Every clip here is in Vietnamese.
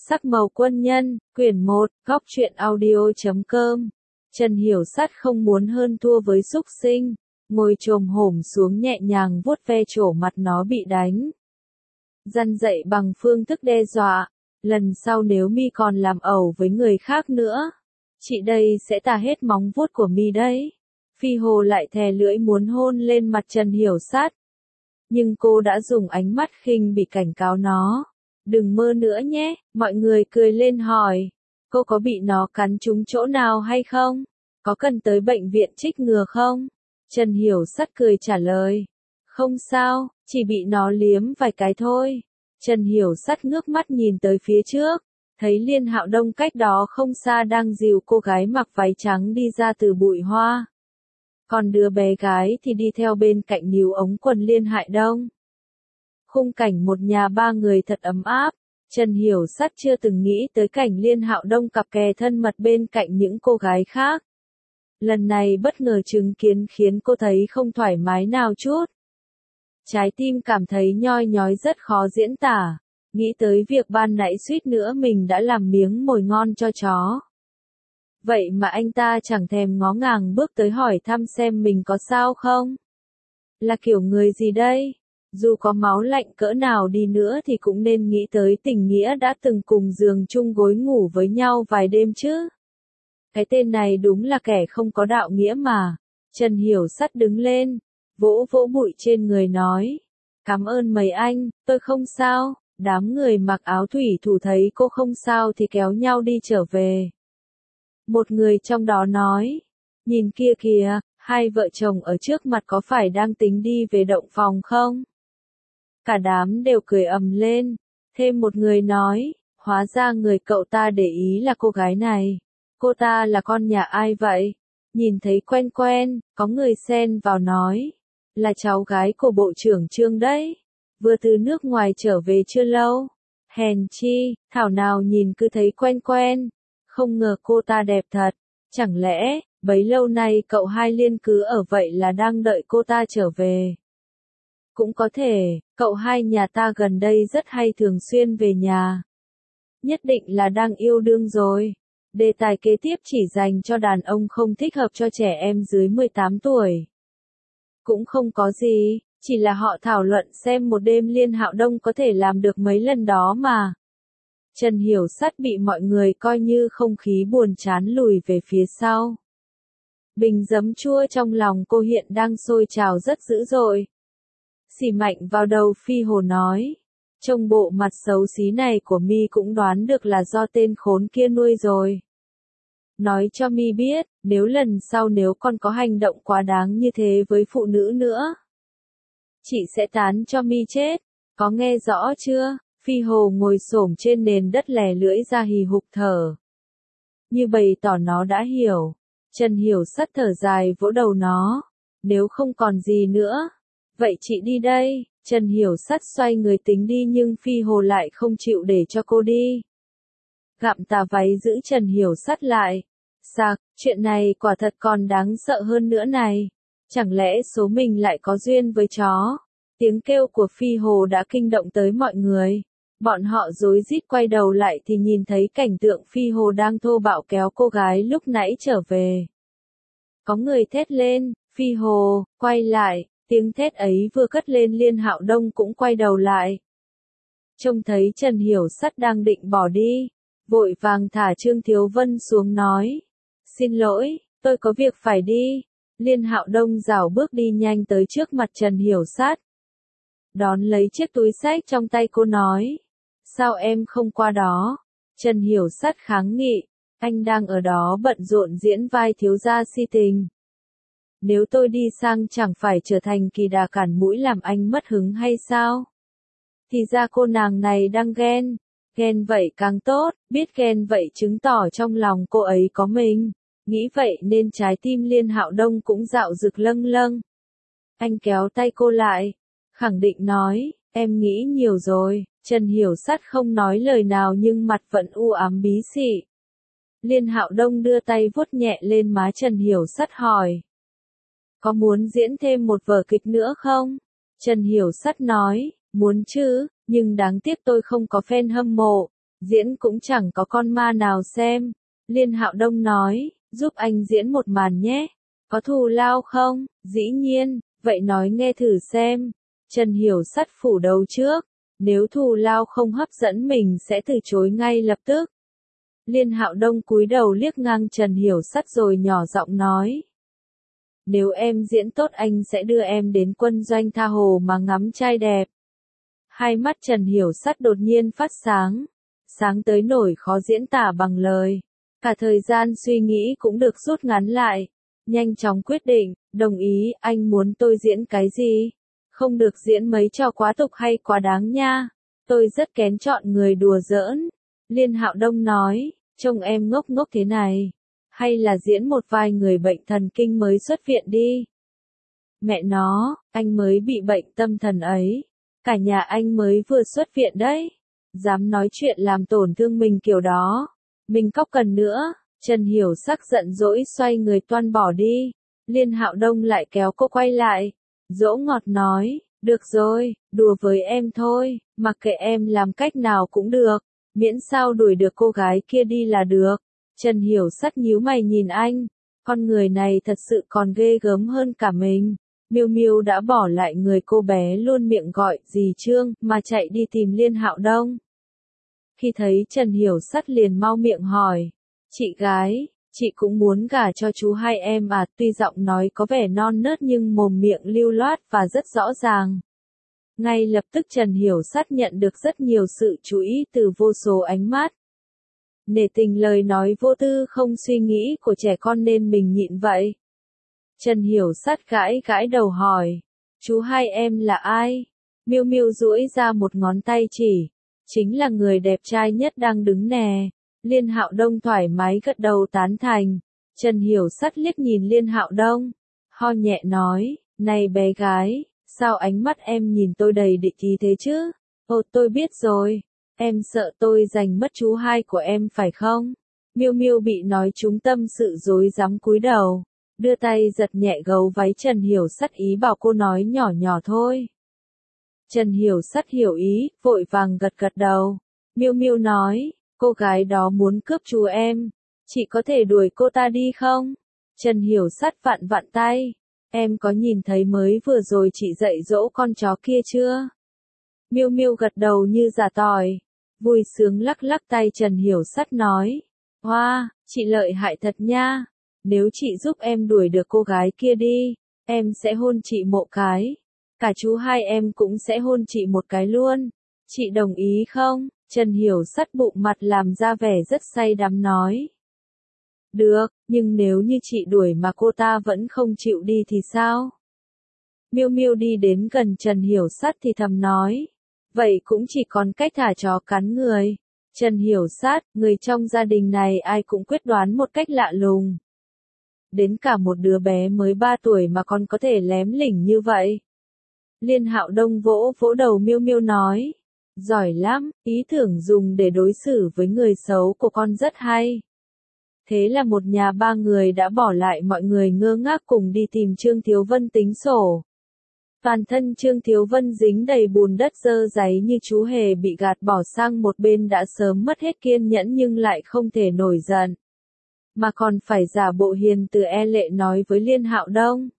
Sắc màu quân nhân, quyển 1, góc truyện audio.com. Trần Hiểu Sắt không muốn hơn thua với súc sinh, ngồi chồm hổm xuống nhẹ nhàng vuốt ve chỗ mặt nó bị đánh. Răn dạy bằng phương thức đe dọa, lần sau nếu mi còn làm ẩu với người khác nữa, chị đây sẽ tà hết móng vuốt của mi đấy. Phi Hồ lại thè lưỡi muốn hôn lên mặt Trần Hiểu Sắt, nhưng cô đã dùng ánh mắt khinh bỉ cảnh cáo nó. Đừng mơ nữa nhé, mọi người cười lên hỏi. Cô có bị nó cắn trúng chỗ nào hay không? Có cần tới bệnh viện trích ngừa không? Trần Hiểu Sắt cười trả lời. Không sao, chỉ bị nó liếm vài cái thôi. Trần Hiểu Sắt ngước mắt nhìn tới phía trước, thấy Liên Hạo Đông cách đó không xa đang dìu cô gái mặc váy trắng đi ra từ bụi hoa. Còn đứa bé gái thì đi theo bên cạnh níu ống quần Liên Hạo Đông. Khung cảnh một nhà ba người thật ấm áp, Trần Hiểu Sắt chưa từng nghĩ tới cảnh Liên Hạo Đông cặp kè thân mật bên cạnh những cô gái khác. Lần này bất ngờ chứng kiến khiến cô thấy không thoải mái nào chút. Trái tim cảm thấy nhoi nhói rất khó diễn tả, nghĩ tới việc ban nãy suýt nữa mình đã làm miếng mồi ngon cho chó. Vậy mà anh ta chẳng thèm ngó ngàng bước tới hỏi thăm xem mình có sao không? Là kiểu người gì đây? Dù có máu lạnh cỡ nào đi nữa thì cũng nên nghĩ tới tình nghĩa đã từng cùng giường chung gối ngủ với nhau vài đêm chứ. Cái tên này đúng là kẻ không có đạo nghĩa mà. Trần Hiểu Sắt đứng lên, vỗ vỗ bụi trên người nói. Cảm ơn mấy anh, tôi không sao. Đám người mặc áo thủy thủ thấy cô không sao thì kéo nhau đi trở về. Một người trong đó nói. Nhìn kia kìa, hai vợ chồng ở trước mặt có phải đang tính đi về động phòng không? Cả đám đều cười ầm lên. Thêm một người nói, hóa ra người cậu ta để ý là cô gái này. Cô ta là con nhà ai vậy? Nhìn thấy quen quen, có người xen vào nói. Là cháu gái của bộ trưởng Trương đấy. Vừa từ nước ngoài trở về chưa lâu. Hèn chi, thảo nào nhìn cứ thấy quen quen. Không ngờ cô ta đẹp thật. Chẳng lẽ, bấy lâu nay cậu hai Liên cứ ở vậy là đang đợi cô ta trở về? Cũng có thể, cậu hai nhà ta gần đây rất hay thường xuyên về nhà. Nhất định là đang yêu đương rồi. Đề tài kế tiếp chỉ dành cho đàn ông, không thích hợp cho trẻ em dưới 18 tuổi. Cũng không có gì, chỉ là họ thảo luận xem một đêm Liên Hạo Đông có thể làm được mấy lần đó mà. Trần Hiểu Sắt bị mọi người coi như không khí buồn chán lùi về phía sau. Bình giấm chua trong lòng cô hiện đang sôi trào rất dữ dội. Xì mạnh vào đầu Phi Hồ nói. Trông bộ mặt xấu xí này của mi cũng đoán được là do tên khốn kia nuôi rồi. Nói cho mi biết, nếu lần sau nếu con có hành động quá đáng như thế với phụ nữ nữa, chị sẽ tán cho mi chết, có nghe rõ chưa? Phi Hồ ngồi xổm trên nền đất lè lưỡi ra hì hục thở. Như bày tỏ nó đã hiểu. Trần Hiểu Sắt thở dài vỗ đầu nó. Nếu không còn gì nữa, vậy chị đi đây. Trần Hiểu Sắt xoay người tính đi nhưng Phi Hồ lại không chịu để cho cô đi. Gặm tà váy giữ Trần Hiểu Sắt lại. Sạc, chuyện này quả thật còn đáng sợ hơn nữa này. Chẳng lẽ số mình lại có duyên với chó? Tiếng kêu của Phi Hồ đã kinh động tới mọi người. Bọn họ rối rít quay đầu lại thì nhìn thấy cảnh tượng Phi Hồ đang thô bạo kéo cô gái lúc nãy trở về. Có người thét lên, Phi Hồ, quay lại. Tiếng thét ấy vừa cất lên Liên Hạo Đông cũng quay đầu lại. Trông thấy Trần Hiểu Sắt đang định bỏ đi, vội vàng thả Trương Thiếu Vân xuống nói. Xin lỗi, tôi có việc phải đi. Liên Hạo Đông rảo bước đi nhanh tới trước mặt Trần Hiểu Sắt. Đón lấy chiếc túi xách trong tay cô nói. Sao em không qua đó? Trần Hiểu Sắt kháng nghị. Anh đang ở đó bận rộn diễn vai thiếu gia si tình. Nếu tôi đi sang chẳng phải trở thành kỳ đà cản mũi làm anh mất hứng hay sao? Thì ra cô nàng này đang ghen. Ghen vậy càng tốt, biết ghen vậy chứng tỏ trong lòng cô ấy có mình. Nghĩ vậy nên trái tim Liên Hạo Đông cũng dạo dực lâng lâng. Anh kéo tay cô lại, khẳng định nói, em nghĩ nhiều rồi. Trần Hiểu Sắt không nói lời nào nhưng mặt vẫn u ám bí xị. Liên Hạo Đông đưa tay vuốt nhẹ lên má Trần Hiểu Sắt hỏi. Có muốn diễn thêm một vở kịch nữa không? Trần Hiểu Sắt nói, muốn chứ, nhưng đáng tiếc tôi không có fan hâm mộ. Diễn cũng chẳng có con ma nào xem. Liên Hạo Đông nói, giúp anh diễn một màn nhé. Có thù lao không? Dĩ nhiên, vậy nói nghe thử xem. Trần Hiểu Sắt phủ đầu trước. Nếu thù lao không hấp dẫn mình sẽ từ chối ngay lập tức. Liên Hạo Đông cúi đầu liếc ngang Trần Hiểu Sắt rồi nhỏ giọng nói. Nếu em diễn tốt anh sẽ đưa em đến quân doanh tha hồ mà ngắm trai đẹp. Hai mắt Trần Hiểu Sắt đột nhiên phát sáng. Sáng tới nổi khó diễn tả bằng lời. Cả thời gian suy nghĩ cũng được rút ngắn lại. Nhanh chóng quyết định, đồng ý, anh muốn tôi diễn cái gì? Không được diễn mấy trò quá tục hay quá đáng nha. Tôi rất kén chọn người đùa giỡn. Liên Hạo Đông nói, trông em ngốc ngốc thế này. Hay là diễn một vai người bệnh thần kinh mới xuất viện đi. Mẹ nó, anh mới bị bệnh tâm thần ấy. Cả nhà anh mới vừa xuất viện đấy. Dám nói chuyện làm tổn thương mình kiểu đó. Mình cóc cần nữa. Trần Hiểu Sắc giận dỗi xoay người toan bỏ đi. Liên Hạo Đông lại kéo cô quay lại. Dỗ ngọt nói, được rồi, đùa với em thôi, mặc kệ em làm cách nào cũng được. Miễn sao đuổi được cô gái kia đi là được. Trần Hiểu Sắt nhíu mày nhìn anh. Con người này thật sự còn ghê gớm hơn cả mình. Miêu Miêu đã bỏ lại người cô bé luôn miệng gọi dì Trương mà chạy đi tìm Liên Hạo Đông. Khi thấy Trần Hiểu Sắt liền mau miệng hỏi. Chị gái, chị cũng muốn gả cho chú hai em à? Tuy giọng nói có vẻ non nớt nhưng mồm miệng lưu loát và rất rõ ràng. Ngay lập tức Trần Hiểu Sắt nhận được rất nhiều sự chú ý từ vô số ánh mắt. Nể tình lời nói vô tư không suy nghĩ của trẻ con nên mình nhịn vậy. Trần Hiểu Sắt gãi gãi đầu hỏi. Chú hai em là ai? Miêu Miêu duỗi ra một ngón tay chỉ. Chính là người đẹp trai nhất đang đứng nè. Liên Hạo Đông thoải mái gật đầu tán thành. Trần Hiểu Sắt liếc nhìn Liên Hạo Đông. Ho nhẹ nói, này bé gái, sao ánh mắt em nhìn tôi đầy địch ý thế chứ? Ồ tôi biết rồi. Em sợ tôi giành mất chú hai của em phải không? Miêu Miêu bị nói trúng tâm sự rối rắm cúi đầu. Đưa tay giật nhẹ gấu váy Trần Hiểu Sắt ý bảo cô nói nhỏ nhỏ thôi. Trần Hiểu Sắt hiểu ý, vội vàng gật gật đầu. Miêu Miêu nói, cô gái đó muốn cướp chú em. Chị có thể đuổi cô ta đi không? Trần Hiểu Sắt vặn vặn tay. Em có nhìn thấy mới vừa rồi chị dạy dỗ con chó kia chưa? Miêu Miêu gật đầu như giả tỏi. Vui sướng lắc lắc tay Trần Hiểu Sắt nói. Hoa, chị lợi hại thật nha. Nếu chị giúp em đuổi được cô gái kia đi, em sẽ hôn chị một cái. Cả chú hai em cũng sẽ hôn chị một cái luôn. Chị đồng ý không? Trần Hiểu Sắt bụng mặt làm ra vẻ rất say đắm nói. Được, nhưng nếu như chị đuổi mà cô ta vẫn không chịu đi thì sao? Miêu Miêu đi đến gần Trần Hiểu Sắt thì thầm nói. Vậy cũng chỉ còn cách thả chó cắn người. Trần Hiểu Sắt, người trong gia đình này ai cũng quyết đoán một cách lạ lùng. Đến cả một đứa bé mới 3 tuổi mà còn có thể lém lỉnh như vậy. Liên Hạo Đông vỗ vỗ đầu Miêu Miêu nói. Giỏi lắm, ý tưởng dùng để đối xử với người xấu của con rất hay. Thế là một nhà ba người đã bỏ lại mọi người ngơ ngác cùng đi tìm Trương Thiếu Vân tính sổ. Toàn thân Trương Thiếu Vân dính đầy bùn đất dơ dáy như chú hề bị gạt bỏ sang một bên đã sớm mất hết kiên nhẫn nhưng lại không thể nổi giận. Mà còn phải giả bộ hiền từ e lệ nói với Liên Hạo Đông.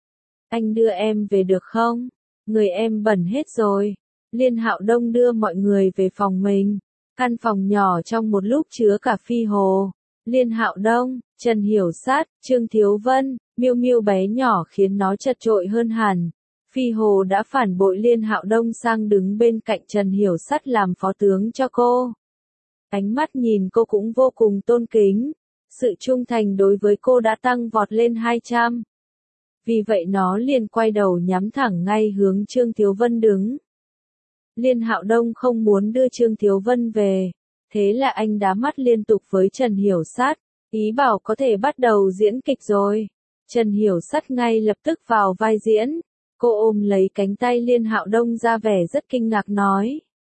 Anh đưa em về được không? Người em bẩn hết rồi. Liên Hạo Đông đưa mọi người về phòng mình. Căn phòng nhỏ trong một lúc chứa cả Phi Hồ, Liên Hạo Đông, Trần Hiểu Sắt, Trương Thiếu Vân, Miêu Miêu bé nhỏ khiến nó chật chội hơn hẳn. Phi Hồ đã phản bội Liên Hạo Đông sang đứng bên cạnh Trần Hiểu Sắt làm phó tướng cho cô. Ánh mắt nhìn cô cũng vô cùng tôn kính. Sự trung thành đối với cô đã tăng vọt lên 200. Vì vậy nó liền quay đầu nhắm thẳng ngay hướng Trương Thiếu Vân đứng. Liên Hạo Đông không muốn đưa Trương Thiếu Vân về. Thế là anh đá mắt liên tục với Trần Hiểu Sắt, ý bảo có thể bắt đầu diễn kịch rồi. Trần Hiểu Sắt ngay lập tức vào vai diễn. Cô ôm lấy cánh tay Liên Hạo Đông ra vẻ rất kinh ngạc nói.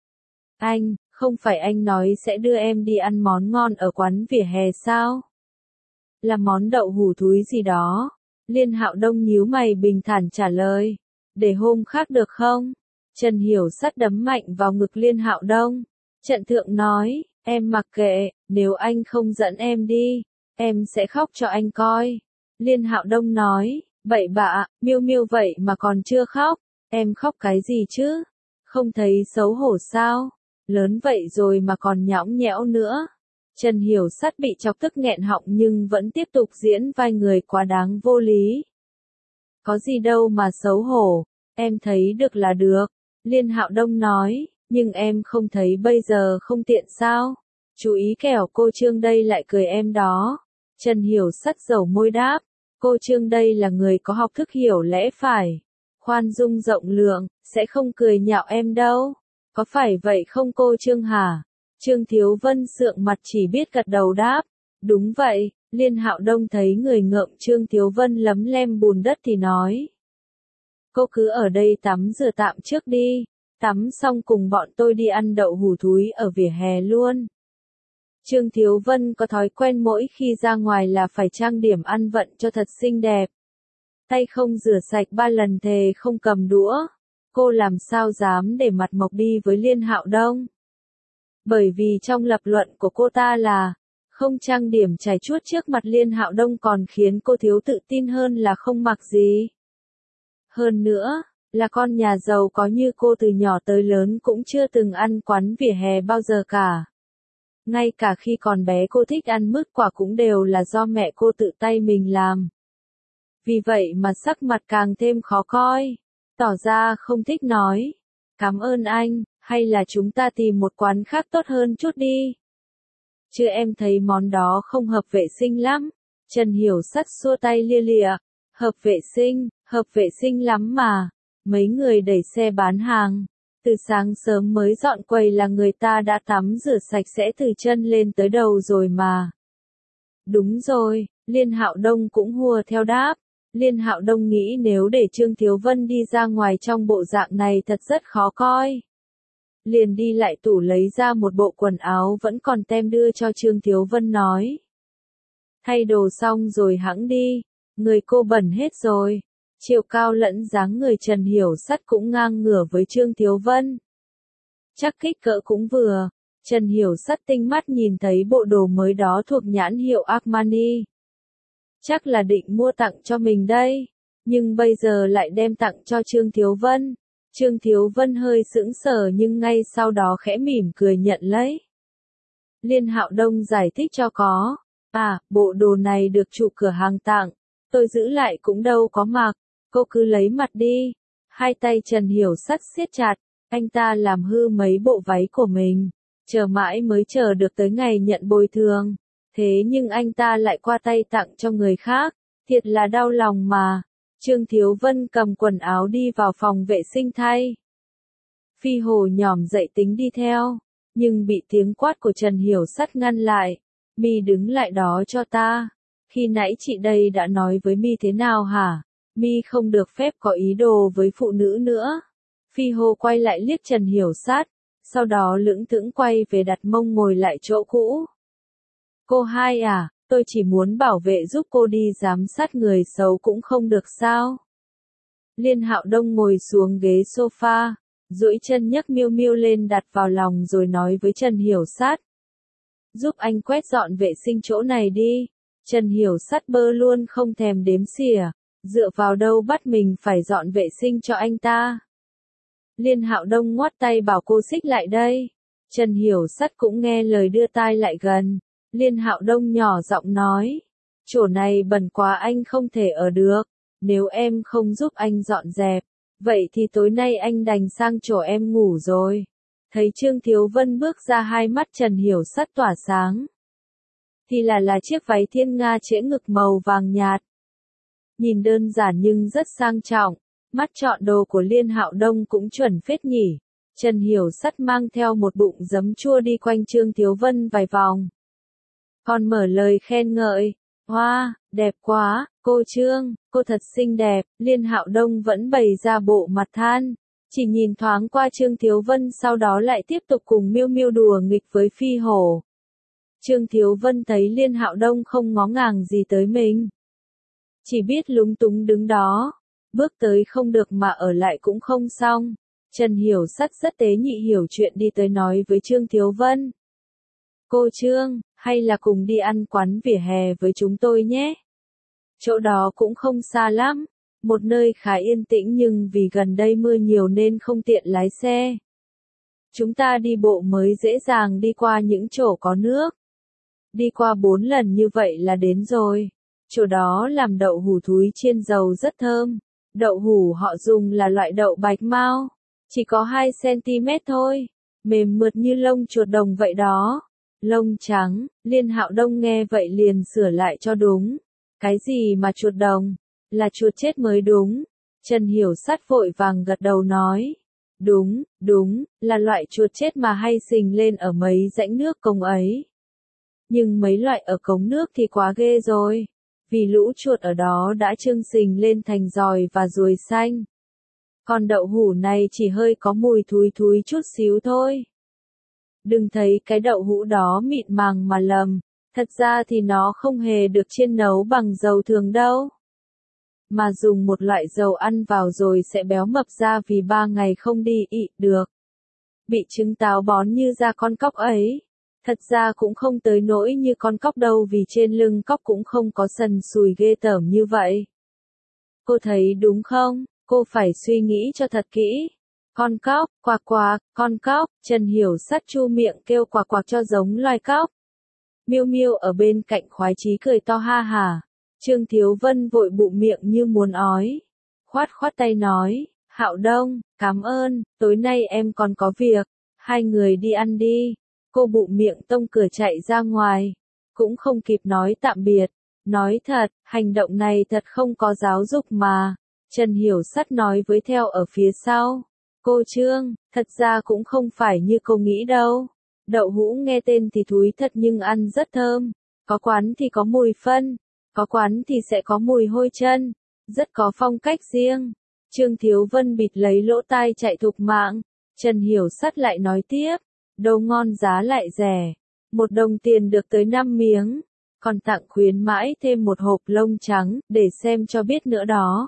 Anh, không phải anh nói sẽ đưa em đi ăn món ngon ở quán vỉa hè sao? Là món đậu hủ thúi gì đó. Liên Hạo Đông nhíu mày bình thản trả lời. Để hôm khác được không? Trần Hiểu Sắt đấm mạnh vào ngực Liên Hạo Đông. Trận thượng nói, Em mặc kệ, nếu anh không dẫn em đi, em sẽ khóc cho anh coi. Liên Hạo Đông nói, vậy bạ, Miêu Miêu vậy mà còn chưa khóc, em khóc cái gì chứ? Không thấy xấu hổ sao? Lớn vậy rồi mà còn nhõng nhẽo nữa. Trần Hiểu Sắt bị chọc tức nghẹn họng nhưng vẫn tiếp tục diễn vai người quá đáng vô lý. Có gì đâu mà xấu hổ, em thấy được là được. Liên Hạo Đông nói, nhưng em không thấy bây giờ không tiện sao? Chú ý kẻo cô Trương đây lại cười em đó. Trần Hiểu Sắt dầu môi đáp, cô Trương đây là người có học thức hiểu lẽ phải. Khoan dung rộng lượng, sẽ không cười nhạo em đâu. Có phải vậy không cô Trương hả? Trương Thiếu Vân sượng mặt chỉ biết gật đầu đáp. Đúng vậy, Liên Hạo Đông thấy người ngợm Trương Thiếu Vân lấm lem bùn đất thì nói. Cô cứ ở đây tắm rửa tạm trước đi, tắm xong cùng bọn tôi đi ăn đậu hủ thúi ở vỉa hè luôn. Trương Thiếu Vân có thói quen mỗi khi ra ngoài là phải trang điểm ăn vận cho thật xinh đẹp. Tay không rửa sạch 3 lần thề không cầm đũa. Cô làm sao dám để mặt mộc đi với Liên Hạo Đông? Bởi vì trong lập luận của cô ta là, không trang điểm chải chuốt trước mặt Liên Hạo Đông còn khiến cô thiếu tự tin hơn là không mặc gì. Hơn nữa, là con nhà giàu có như cô từ nhỏ tới lớn cũng chưa từng ăn quán vỉa hè bao giờ cả. Ngay cả khi còn bé cô thích ăn mứt quả cũng đều là do mẹ cô tự tay mình làm. Vì vậy mà sắc mặt càng thêm khó coi, tỏ ra không thích nói. Cảm ơn anh, hay là chúng ta tìm một quán khác tốt hơn chút đi. Chứ em thấy món đó không hợp vệ sinh lắm. Trần Hiểu Sắt xua tay lia lịa. Hợp vệ sinh lắm mà. Mấy người đẩy xe bán hàng. Từ sáng sớm mới dọn quầy là người ta đã tắm rửa sạch sẽ từ chân lên tới đầu rồi mà. Đúng rồi, Liên Hạo Đông cũng hùa theo đáp. Liên Hạo Đông nghĩ nếu để Trương Thiếu Vân đi ra ngoài trong bộ dạng này thật rất khó coi. Liền đi lại tủ lấy ra một bộ quần áo vẫn còn tem đưa cho Trương Thiếu Vân nói. Thay đồ xong rồi hẵng đi, người cô bẩn hết rồi. Chiều cao lẫn dáng người Trần Hiểu Sắt cũng ngang ngửa với Trương Thiếu Vân. Chắc kích cỡ cũng vừa. Trần Hiểu Sắt tinh mắt nhìn thấy bộ đồ mới đó thuộc nhãn hiệu Armani. Chắc là định mua tặng cho mình đây, nhưng bây giờ lại đem tặng cho Trương Thiếu Vân. Trương Thiếu Vân hơi sững sờ nhưng ngay sau đó khẽ mỉm cười nhận lấy. Liên Hạo Đông giải thích cho có. Bộ đồ này được chủ cửa hàng tặng, tôi giữ lại cũng đâu có mặc, cô cứ lấy mặt đi. Hai tay Trần Hiểu Sắt siết chặt, anh ta làm hư mấy bộ váy của mình, chờ mãi mới chờ được tới ngày nhận bồi thường. Thế nhưng anh ta lại qua tay tặng cho người khác, thiệt là đau lòng mà. Trương Thiếu Vân cầm quần áo đi vào phòng vệ sinh thay. Phi Hồ nhỏm dậy tính đi theo, nhưng bị tiếng quát của Trần Hiểu Sắt ngăn lại. Mi đứng lại đó cho ta. Khi nãy chị đây đã nói với Mi thế nào hả? Mi không được phép có ý đồ với phụ nữ nữa. Phi Hồ quay lại liếc Trần Hiểu Sắt, sau đó lững thững quay về đặt mông ngồi lại chỗ cũ. Cô hai à, tôi chỉ muốn bảo vệ giúp cô đi giám sát người xấu cũng không được sao? Liên Hạo Đông ngồi xuống ghế sofa, duỗi chân nhấc Miêu Miêu lên đặt vào lòng rồi nói với Trần Hiểu Sắt. Giúp anh quét dọn vệ sinh chỗ này đi. Trần Hiểu Sắt bơ luôn không thèm đếm xỉa, dựa vào đâu bắt mình phải dọn vệ sinh cho anh ta. Liên Hạo Đông ngoắt tay bảo cô xích lại đây. Trần Hiểu Sắt cũng nghe lời đưa tai lại gần. Liên Hạo Đông nhỏ giọng nói, chỗ này bẩn quá anh không thể ở được, nếu em không giúp anh dọn dẹp, vậy thì tối nay anh đành sang chỗ em ngủ rồi. Thấy Trương Thiếu Vân bước ra hai mắt Trần Hiểu Sắt tỏa sáng. Thì là chiếc váy thiên nga trễ ngực màu vàng nhạt. Nhìn đơn giản nhưng rất sang trọng, mắt chọn đồ của Liên Hạo Đông cũng chuẩn phết nhỉ. Trần Hiểu Sắt mang theo một bụng giấm chua đi quanh Trương Thiếu Vân vài vòng. Còn mở lời khen ngợi, hoa, đẹp quá, cô Trương, cô thật xinh đẹp. Liên Hạo Đông vẫn bày ra bộ mặt than, chỉ nhìn thoáng qua Trương Thiếu Vân sau đó lại tiếp tục cùng Miêu Miêu đùa nghịch với Phi Hổ. Trương Thiếu Vân thấy Liên Hạo Đông không ngó ngàng gì tới mình, chỉ biết lúng túng đứng đó, bước tới không được mà ở lại cũng không xong. Trần Hiểu Sắt rất tế nhị hiểu chuyện đi tới nói với Trương Thiếu Vân. Cô Trương, hay là cùng đi ăn quán vỉa hè với chúng tôi nhé. Chỗ đó cũng không xa lắm, một nơi khá yên tĩnh nhưng vì gần đây mưa nhiều nên không tiện lái xe. Chúng ta đi bộ mới dễ dàng đi qua những chỗ có nước. Đi qua 4 lần như vậy là đến rồi. Chỗ đó làm đậu hủ thúi chiên dầu rất thơm. Đậu hủ họ dùng là loại đậu bạch mao, chỉ có 2 cm thôi, mềm mượt như lông chuột đồng vậy đó. Lông trắng, Liên Hạo Đông nghe vậy liền sửa lại cho đúng. Cái gì mà chuột đồng? Là chuột chết mới đúng. Trần Hiểu Sắt vội vàng gật đầu nói. Đúng, là loại chuột chết mà hay sình lên ở mấy rãnh nước cống ấy. Nhưng mấy loại ở cống nước thì quá ghê rồi. Vì lũ chuột ở đó đã chưng sình lên thành giòi và ruồi xanh. Còn đậu hũ này chỉ hơi có mùi thúi thúi chút xíu thôi. Đừng thấy cái đậu hũ đó mịn màng mà lầm, thật ra thì nó không hề được chiên nấu bằng dầu thường đâu. Mà dùng một loại dầu ăn vào rồi sẽ béo mập ra vì 3 ngày không đi ị được. Bị trứng táo bón như da con cóc ấy. Thật ra cũng không tới nỗi như con cóc đâu vì trên lưng cóc cũng không có sần sùi ghê tởm như vậy. Cô thấy đúng không? Cô phải suy nghĩ cho thật kỹ. Con cóc, quạc quạc, con cóc, Trần Hiểu Sắt chu miệng kêu quạc quạc cho giống loài cóc. Miêu Miêu ở bên cạnh khoái chí cười to ha hả. Trương Thiếu Vân vội bụm miệng như muốn ói. Khoát tay nói, Hạo Đông, cảm ơn, tối nay em còn có việc, hai người đi ăn đi. Cô bụm miệng tông cửa chạy ra ngoài, cũng không kịp nói tạm biệt. Nói thật, hành động này thật không có giáo dục mà. Trần Hiểu Sắt nói với theo ở phía sau. Cô Trương, thật ra cũng không phải như cô nghĩ đâu. Đậu hũ nghe tên thì thúi thật nhưng ăn rất thơm. Có quán thì có mùi phân, có quán thì sẽ có mùi hôi chân. Rất có phong cách riêng. Trương Thiếu Vân bịt lấy lỗ tai chạy thục mạng. Trần Hiểu Sắt lại nói tiếp. Đồ ngon giá lại rẻ. 1 đồng tiền được tới 5 miếng. Còn tặng khuyến mãi thêm một hộp lông trắng, để xem cho biết nữa đó.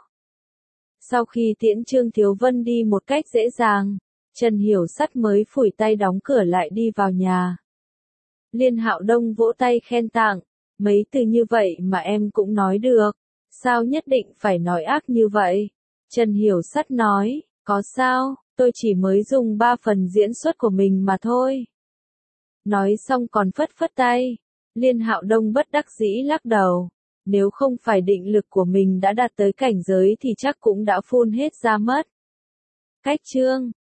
Sau khi tiễn Trương Thiếu Vân đi một cách dễ dàng, Trần Hiểu Sắt mới phủi tay đóng cửa lại đi vào nhà. Liên Hạo Đông vỗ tay khen tặng, mấy từ như vậy mà em cũng nói được, sao nhất định phải nói ác như vậy? Trần Hiểu Sắt nói, có sao, tôi chỉ mới dùng 3 phần diễn xuất của mình mà thôi. Nói xong còn phất tay. Liên Hạo Đông bất đắc dĩ lắc đầu. Nếu không phải định lực của mình đã đạt tới cảnh giới thì chắc cũng đã phun hết ra mất. Cách chương